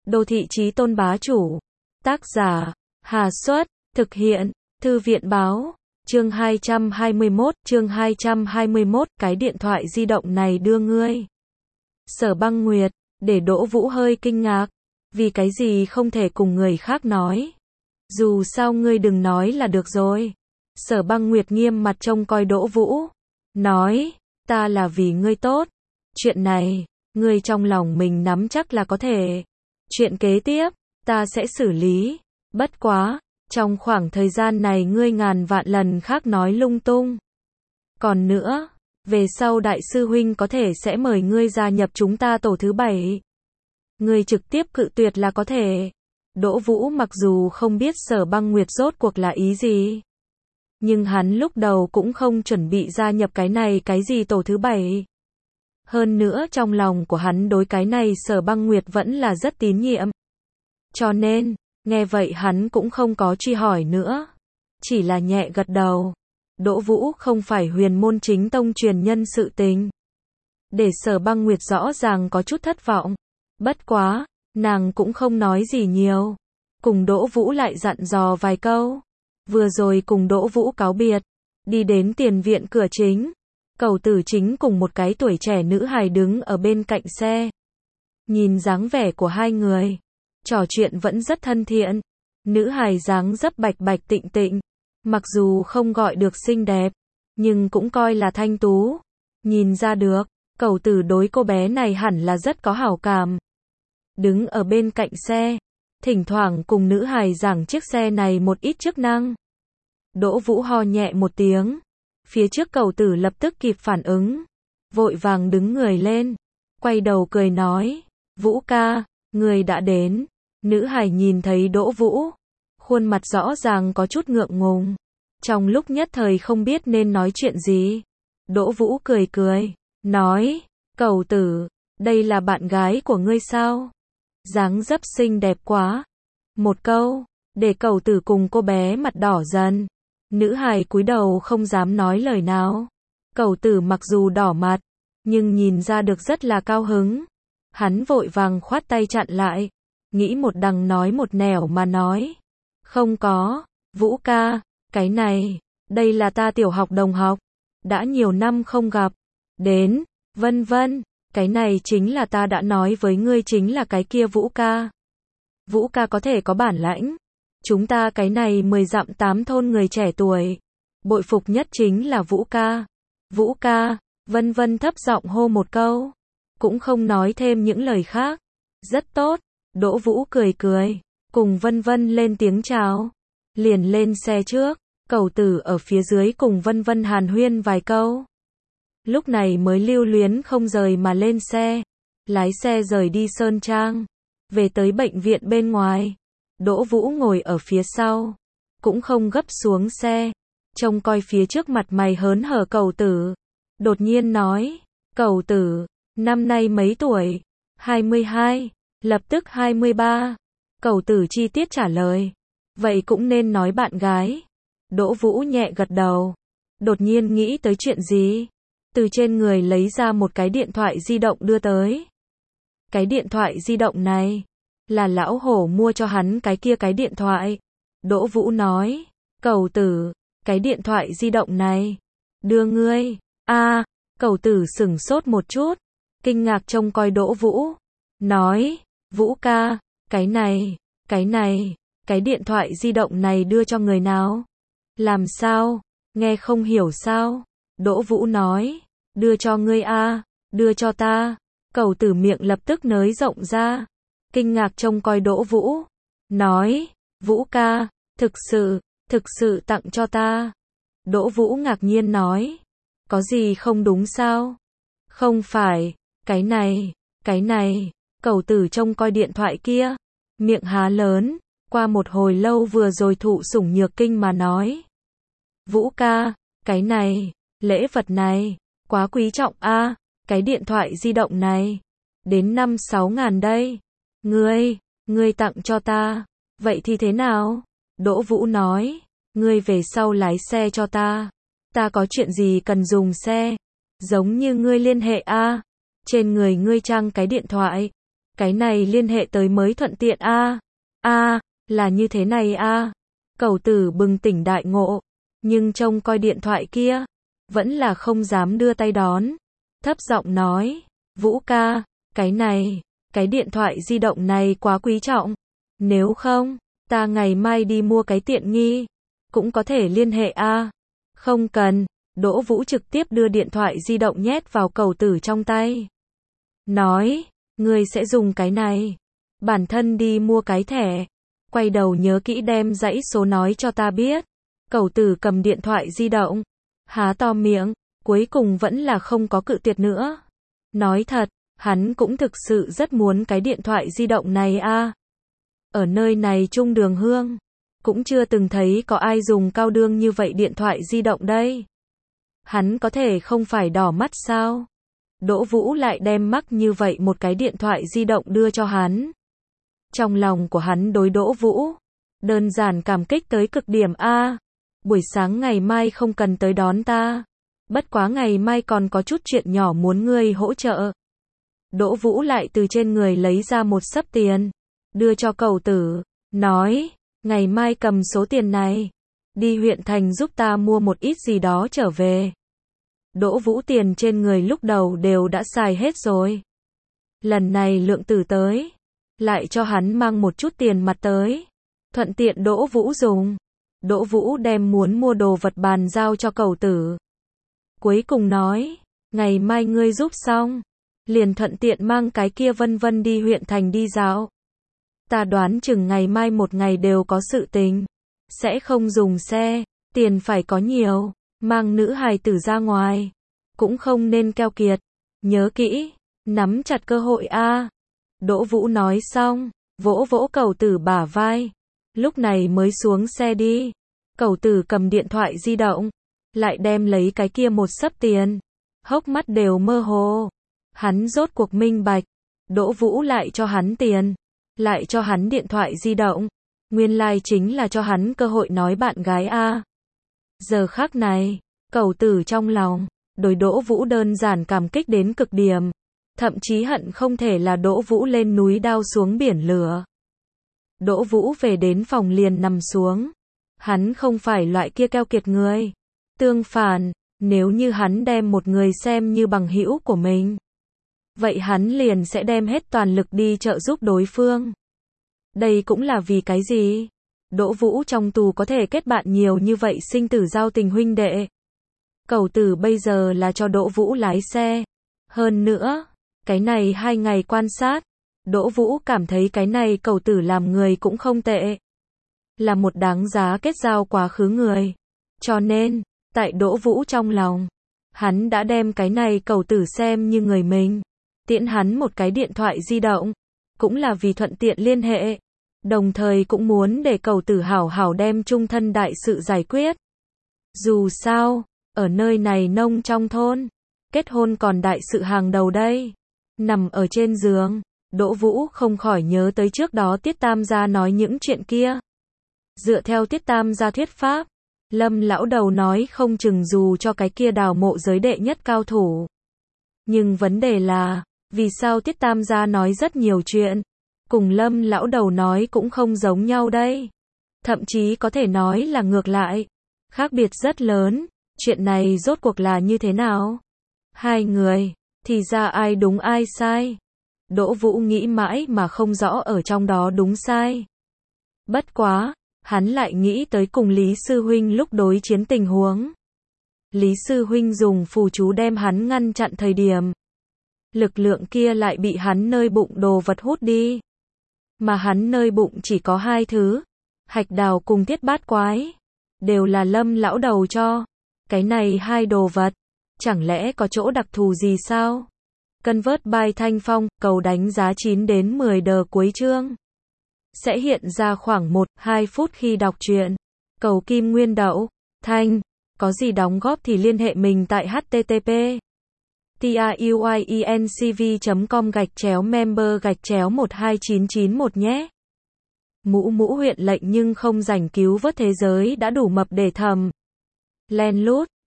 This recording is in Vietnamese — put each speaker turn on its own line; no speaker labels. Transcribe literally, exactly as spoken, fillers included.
Đô thị chí tôn bá chủ. Tác giả, Hà Xuất, thực hiện, Thư viện báo. Chương hai trăm hai mươi mốt, chương hai trăm hai mươi mốt, cái điện thoại di động này đưa ngươi. Sở Băng Nguyệt, để Đỗ Vũ hơi kinh ngạc, vì cái gì không thể cùng người khác nói. Dù sao ngươi đừng nói là được rồi. Sở Băng Nguyệt nghiêm mặt trông coi Đỗ Vũ, nói, ta là vì ngươi tốt. Chuyện này, ngươi trong lòng mình nắm chắc là có thể. Chuyện kế tiếp, ta sẽ xử lý. Bất quá, trong khoảng thời gian này ngươi ngàn vạn lần khác nói lung tung. Còn nữa, về sau đại sư huynh có thể sẽ mời ngươi gia nhập chúng ta tổ thứ bảy. Ngươi trực tiếp cự tuyệt là có thể. Đỗ Vũ mặc dù không biết Sở Băng Nguyệt rốt cuộc là ý gì, nhưng hắn lúc đầu cũng không chuẩn bị gia nhập cái này cái gì tổ thứ bảy. Hơn nữa trong lòng của hắn đối cái này Sở Băng Nguyệt vẫn là rất tín nhiệm. Cho nên, nghe vậy hắn cũng không có truy hỏi nữa. Chỉ là nhẹ gật đầu. Đỗ Vũ không phải huyền môn chính tông truyền nhân sự tình. Để Sở Băng Nguyệt rõ ràng có chút thất vọng. Bất quá, nàng cũng không nói gì nhiều. Cùng Đỗ Vũ lại dặn dò vài câu. Vừa rồi cùng Đỗ Vũ cáo biệt. Đi đến tiền viện cửa chính. Cẩu Tử Chính cùng một cái tuổi trẻ nữ hài đứng ở bên cạnh xe. Nhìn dáng vẻ của hai người, trò chuyện vẫn rất thân thiện. Nữ hài dáng dấp bạch bạch tịnh tịnh, mặc dù không gọi được xinh đẹp, nhưng cũng coi là thanh tú. Nhìn ra được, Cẩu Tử đối cô bé này hẳn là rất có hảo cảm. Đứng ở bên cạnh xe, thỉnh thoảng cùng nữ hài giảng chiếc xe này một ít chức năng. Đỗ Vũ ho nhẹ một tiếng. Phía trước Cẩu Tử lập tức kịp phản ứng, vội vàng đứng người lên, quay đầu cười nói, Vũ ca, người đã đến. Nữ hài nhìn thấy Đỗ Vũ, khuôn mặt rõ ràng có chút ngượng ngùng, trong lúc nhất thời không biết nên nói chuyện gì. Đỗ Vũ cười cười, nói, Cẩu Tử, đây là bạn gái của ngươi sao? Dáng dấp xinh đẹp quá. Một câu, để Cẩu Tử cùng cô bé mặt đỏ dần. Nữ hài cúi đầu không dám nói lời nào. Cẩu Tử mặc dù đỏ mặt, nhưng nhìn ra được rất là cao hứng. Hắn vội vàng khoát tay chặn lại, nghĩ một đằng nói một nẻo mà nói. Không có, Vũ ca, cái này, đây là ta tiểu học đồng học. Đã nhiều năm không gặp. Đến, vân vân, cái này chính là ta đã nói với ngươi chính là cái kia Vũ ca. Vũ ca có thể có bản lãnh. Chúng ta cái này mười dặm tám thôn người trẻ tuổi, bội phục nhất chính là Vũ ca. Vũ ca, vân vân thấp giọng hô một câu, cũng không nói thêm những lời khác. Rất tốt, Đỗ Vũ cười cười, cùng vân vân lên tiếng chào, liền lên xe trước. Cẩu Tử ở phía dưới cùng vân vân hàn huyên vài câu. Lúc này mới lưu luyến không rời mà lên xe, lái xe rời đi Sơn Trang, về tới bệnh viện bên ngoài. Đỗ Vũ ngồi ở phía sau, cũng không gấp xuống xe, trông coi phía trước mặt mày hớn hở Cẩu Tử. Đột nhiên nói, Cẩu Tử, năm nay mấy tuổi? hai mươi hai, lập tức hai mươi ba. Cẩu Tử chi tiết trả lời, vậy cũng nên nói bạn gái. Đỗ Vũ nhẹ gật đầu, đột nhiên nghĩ tới chuyện gì, từ trên người lấy ra một cái điện thoại di động đưa tới. Cái điện thoại di động này là lão hổ mua cho hắn cái kia cái điện thoại. Đỗ Vũ nói, Cẩu Tử, cái điện thoại di động này, đưa ngươi. A, à, Cẩu Tử sửng sốt một chút, kinh ngạc trông coi Đỗ Vũ, nói, Vũ ca, cái này, cái này, cái điện thoại di động này đưa cho người nào? Làm sao, nghe không hiểu sao? Đỗ Vũ nói, đưa cho ngươi a, à, đưa cho ta. Cẩu Tử miệng lập tức nới rộng ra, kinh ngạc trông coi Đỗ Vũ, nói, Vũ ca, thực sự, thực sự tặng cho ta. Đỗ Vũ ngạc nhiên nói, có gì không đúng sao? Không phải, cái này, cái này. Cẩu Tử trông coi điện thoại kia, miệng há lớn, qua một hồi lâu vừa rồi thụ sủng nhược kinh mà nói, Vũ ca, cái này, lễ vật này, quá quý trọng a, à, cái điện thoại di động này, đến năm sáu ngàn đây. Ngươi, ngươi tặng cho ta, vậy thì thế nào? Đỗ Vũ nói, ngươi về sau lái xe cho ta, ta có chuyện gì cần dùng xe, giống như ngươi liên hệ a, à, trên người ngươi trang cái điện thoại, Cái này liên hệ tới mới thuận tiện a. A, là như thế này a. Cẩu Tử bừng tỉnh đại ngộ, nhưng trông coi điện thoại kia, vẫn là không dám đưa tay đón. Thấp giọng nói, Vũ ca, cái này, cái điện thoại di động này quá quý trọng. Nếu không, ta ngày mai đi mua cái tiện nghi, cũng có thể liên hệ a. Không cần, Đỗ Vũ trực tiếp đưa điện thoại di động nhét vào Cẩu Tử trong tay. Nói, ngươi sẽ dùng cái này. Bản thân đi mua cái thẻ. Quay đầu nhớ kỹ đem dãy số nói cho ta biết. Cẩu Tử cầm điện thoại di động, há to miệng, cuối cùng vẫn là không có cự tuyệt nữa. Nói thật, hắn cũng thực sự rất muốn cái điện thoại di động này a. Ở nơi này trung đường hương, cũng chưa từng thấy có ai dùng cao đương như vậy điện thoại di động đây. Hắn có thể không phải đỏ mắt sao? Đỗ Vũ lại đem mắc như vậy một cái điện thoại di động đưa cho hắn. Trong lòng của hắn đối Đỗ Vũ, đơn giản cảm kích tới cực điểm a. Buổi sáng ngày mai không cần tới đón ta. Bất quá ngày mai còn có chút chuyện nhỏ muốn ngươi hỗ trợ. Đỗ Vũ lại từ trên người lấy ra một xấp tiền, đưa cho Cẩu Tử, nói, ngày mai cầm số tiền này, đi huyện thành giúp ta mua một ít gì đó trở về. Đỗ Vũ tiền trên người lúc đầu đều đã xài hết rồi. Lần này Lượng Tử tới, lại cho hắn mang một chút tiền mặt tới, thuận tiện Đỗ Vũ dùng. Đỗ Vũ đem muốn mua đồ vật bàn giao cho Cẩu Tử. Cuối cùng nói, ngày mai ngươi giúp xong, liền thuận tiện mang cái kia Vân Vân đi huyện thành đi dạo. Ta đoán chừng ngày mai một ngày đều có sự tình, sẽ không dùng xe, tiền phải có nhiều, mang nữ hài tử ra ngoài, cũng không nên keo kiệt, nhớ kỹ, nắm chặt cơ hội a. Đỗ Vũ nói xong, vỗ vỗ Cẩu Tử bả vai, lúc này mới xuống xe đi. Cẩu Tử cầm điện thoại di động, lại đem lấy cái kia một xấp tiền, hốc mắt đều mơ hồ. Hắn rốt cuộc minh bạch, Đỗ Vũ lại cho hắn tiền, lại cho hắn điện thoại di động, nguyên lai like chính là cho hắn cơ hội nói bạn gái a. Giờ khắc này, Cẩu Tử trong lòng, đối Đỗ Vũ đơn giản cảm kích đến cực điểm, thậm chí hận không thể là Đỗ Vũ lên núi đao xuống biển lửa. Đỗ Vũ về đến phòng liền nằm xuống, hắn không phải loại kia keo kiệt người. Tương phản, nếu như hắn đem một người xem như bằng hữu của mình, vậy hắn liền sẽ đem hết toàn lực đi trợ giúp đối phương. Đây cũng là vì cái gì? Đỗ Vũ trong tù có thể kết bạn nhiều như vậy sinh tử giao tình huynh đệ. Cẩu Tử bây giờ là cho Đỗ Vũ lái xe. Hơn nữa, cái này hai ngày quan sát, Đỗ Vũ cảm thấy cái này Cẩu Tử làm người cũng không tệ. Là một đáng giá kết giao quá khứ người. Cho nên, tại Đỗ Vũ trong lòng, hắn đã đem cái này Cẩu Tử xem như người mình. Tiễn hắn một cái điện thoại di động, cũng là vì thuận tiện liên hệ. Đồng thời cũng muốn để Cẩu Tử hảo hảo đem chung thân đại sự giải quyết. Dù sao, ở nơi này nông trong thôn, kết hôn còn đại sự hàng đầu đây. Nằm ở trên giường, Đỗ Vũ không khỏi nhớ tới trước đó Tiết Tam gia nói những chuyện kia. Dựa theo Tiết Tam gia thuyết pháp, Lâm lão đầu nói không chừng dù cho cái kia đào mộ giới đệ nhất cao thủ. Nhưng vấn đề là, vì sao Tiết Tam gia nói rất nhiều chuyện, cùng Lâm lão đầu nói cũng không giống nhau đây. Thậm chí có thể nói là ngược lại, khác biệt rất lớn. Chuyện này rốt cuộc là như thế nào? Hai người, thì ra ai đúng ai sai? Đỗ Vũ nghĩ mãi mà không rõ ở trong đó đúng sai. Bất quá, hắn lại nghĩ tới cùng Lý Sư Huynh lúc đối chiến tình huống. Lý Sư Huynh dùng phù chú đem hắn ngăn chặn thời điểm. Lực lượng kia lại bị hắn nơi bụng đồ vật hút đi. Mà hắn nơi bụng chỉ có hai thứ, hạch đào cùng thiết bát quái. Đều là Lâm lão đầu cho. Cái này hai đồ vật, chẳng lẽ có chỗ đặc thù gì sao? Convert by Thanh Phong, cầu đánh giá chín đến mười đờ cuối chương. Sẽ hiện ra khoảng một đến hai phút khi đọc truyện. Cầu Kim Nguyên Đậu, Thanh, có gì đóng góp thì liên hệ mình tại http truyencv chấm com gạch chéo member gạch chéo một hai chín chín một nhé. Mũ mũ huyện lệnh nhưng không rảnh cứu vớt thế giới đã đủ mập để thầm. Len lút.